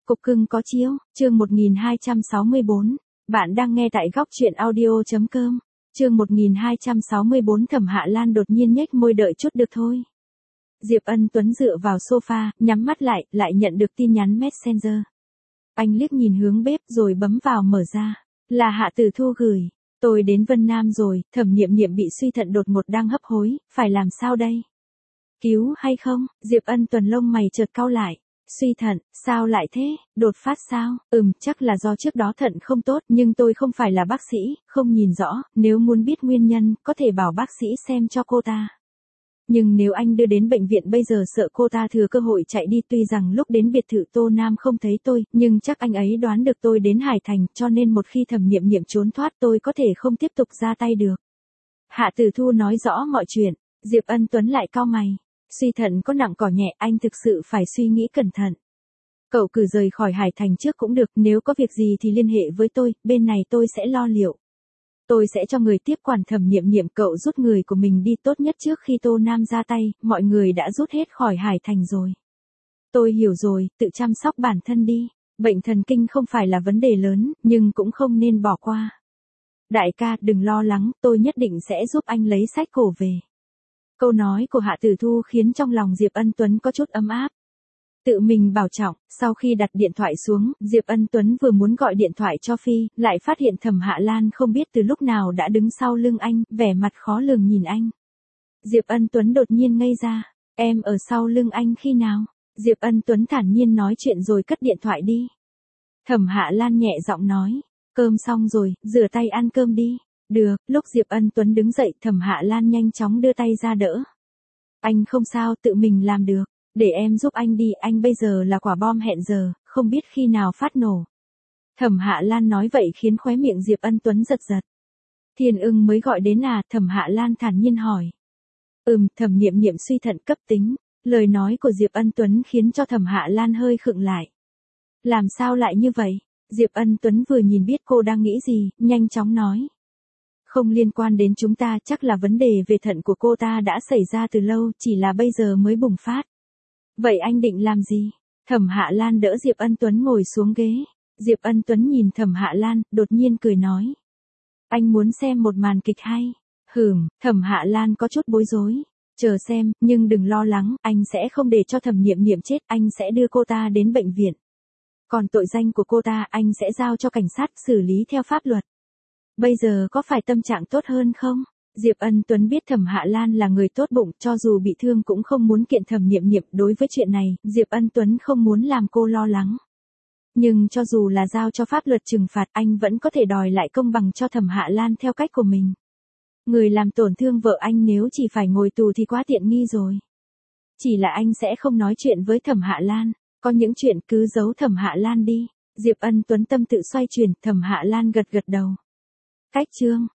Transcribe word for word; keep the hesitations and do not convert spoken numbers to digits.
Cục cưng có chiếu, chương một nghìn hai trăm sáu mươi bốn. Bạn đang nghe tại góc truyện audio.com. Chương một nghìn hai trăm sáu mươi bốn. Thẩm Hạ Lan đột nhiên nhếch môi đợi chút được thôi. Diệp Ân Tuấn dựa vào sofa, nhắm mắt lại, lại nhận được tin nhắn Messenger. Anh liếc nhìn hướng bếp rồi bấm vào mở ra. Là Hạ Tử Thu gửi. Tôi đến Vân Nam rồi, Thẩm Niệm Niệm bị suy thận đột ngột đang hấp hối, phải làm sao đây? Cứu hay không? Diệp Ân Tuấn lông mày chợt cau lại. Suy thận, sao lại thế, đột phát sao? Ừm, chắc là do trước đó thận không tốt, nhưng tôi không phải là bác sĩ, không nhìn rõ, nếu muốn biết nguyên nhân, có thể bảo bác sĩ xem cho cô ta. Nhưng nếu anh đưa đến bệnh viện bây giờ sợ cô ta thừa cơ hội chạy đi, tuy rằng lúc đến biệt thự Tô Nam không thấy tôi, nhưng chắc anh ấy đoán được tôi đến Hải Thành, cho nên một khi Thẩm Niệm Niệm trốn thoát tôi có thể không tiếp tục ra tay được. Hạ Tử Thu nói rõ mọi chuyện, Diệp Ân Tuấn lại cau mày. Suy thận có nặng cỏ nhẹ, anh thực sự phải suy nghĩ cẩn thận. Cậu cứ rời khỏi Hải Thành trước cũng được, nếu có việc gì thì liên hệ với tôi, bên này tôi sẽ lo liệu. Tôi sẽ cho người tiếp quản Thẩm Niệm Niệm, cậu rút người của mình đi tốt nhất trước khi Tô Nam ra tay, mọi người đã rút hết khỏi Hải Thành rồi. Tôi hiểu rồi, tự chăm sóc bản thân đi, bệnh thần kinh không phải là vấn đề lớn, nhưng cũng không nên bỏ qua. Đại ca, đừng lo lắng, tôi nhất định sẽ giúp anh lấy sách cổ về. Câu nói của Hạ Tử Thu khiến trong lòng Diệp Ân Tuấn có chút ấm áp. Tự mình bảo trọng, sau khi đặt điện thoại xuống, Diệp Ân Tuấn vừa muốn gọi điện thoại cho Phi, lại phát hiện Thẩm Hạ Lan không biết từ lúc nào đã đứng sau lưng anh, vẻ mặt khó lường nhìn anh. Diệp Ân Tuấn đột nhiên ngây ra, em ở sau lưng anh khi nào? Diệp Ân Tuấn thản nhiên nói chuyện rồi cất điện thoại đi. Thẩm Hạ Lan nhẹ giọng nói, cơm xong rồi, rửa tay ăn cơm đi. Được, lúc Diệp Ân Tuấn đứng dậy, Thẩm Hạ Lan nhanh chóng đưa tay ra đỡ. Anh không sao, tự mình làm được, để em giúp anh đi, anh bây giờ là quả bom hẹn giờ, không biết khi nào phát nổ. Thẩm Hạ Lan nói vậy khiến khóe miệng Diệp Ân Tuấn giật giật. Thiên Ưng mới gọi đến à? Thẩm Hạ Lan thản nhiên hỏi. Ừm, Thẩm Niệm Niệm suy thận cấp tính, lời nói của Diệp Ân Tuấn khiến cho Thẩm Hạ Lan hơi khựng lại. Làm sao lại như vậy? Diệp Ân Tuấn vừa nhìn biết cô đang nghĩ gì, nhanh chóng nói. Không liên quan đến chúng ta, chắc là vấn đề về thận của cô ta đã xảy ra từ lâu, chỉ là bây giờ mới bùng phát. Vậy anh định làm gì? Thẩm Hạ Lan đỡ Diệp Ân Tuấn ngồi xuống ghế. Diệp Ân Tuấn nhìn Thẩm Hạ Lan, đột nhiên cười nói. Anh muốn xem một màn kịch hay? Hừm, Thẩm Hạ Lan có chút bối rối. Chờ xem, nhưng đừng lo lắng, anh sẽ không để cho Thẩm Niệm Niệm chết, anh sẽ đưa cô ta đến bệnh viện. Còn tội danh của cô ta, anh sẽ giao cho cảnh sát xử lý theo pháp luật. Bây giờ có phải tâm trạng tốt hơn không? Diệp Ân Tuấn biết Thẩm Hạ Lan là người tốt bụng, cho dù bị thương cũng không muốn kiện Thẩm Niệm Niệm. Đối với chuyện này, Diệp Ân Tuấn không muốn làm cô lo lắng. Nhưng cho dù là giao cho pháp luật trừng phạt, anh vẫn có thể đòi lại công bằng cho Thẩm Hạ Lan theo cách của mình. Người làm tổn thương vợ anh nếu chỉ phải ngồi tù thì quá tiện nghi rồi. Chỉ là anh sẽ không nói chuyện với Thẩm Hạ Lan, có những chuyện cứ giấu Thẩm Hạ Lan đi. Diệp Ân Tuấn tâm tự xoay chuyển, Thẩm Hạ Lan gật gật đầu. Cách chương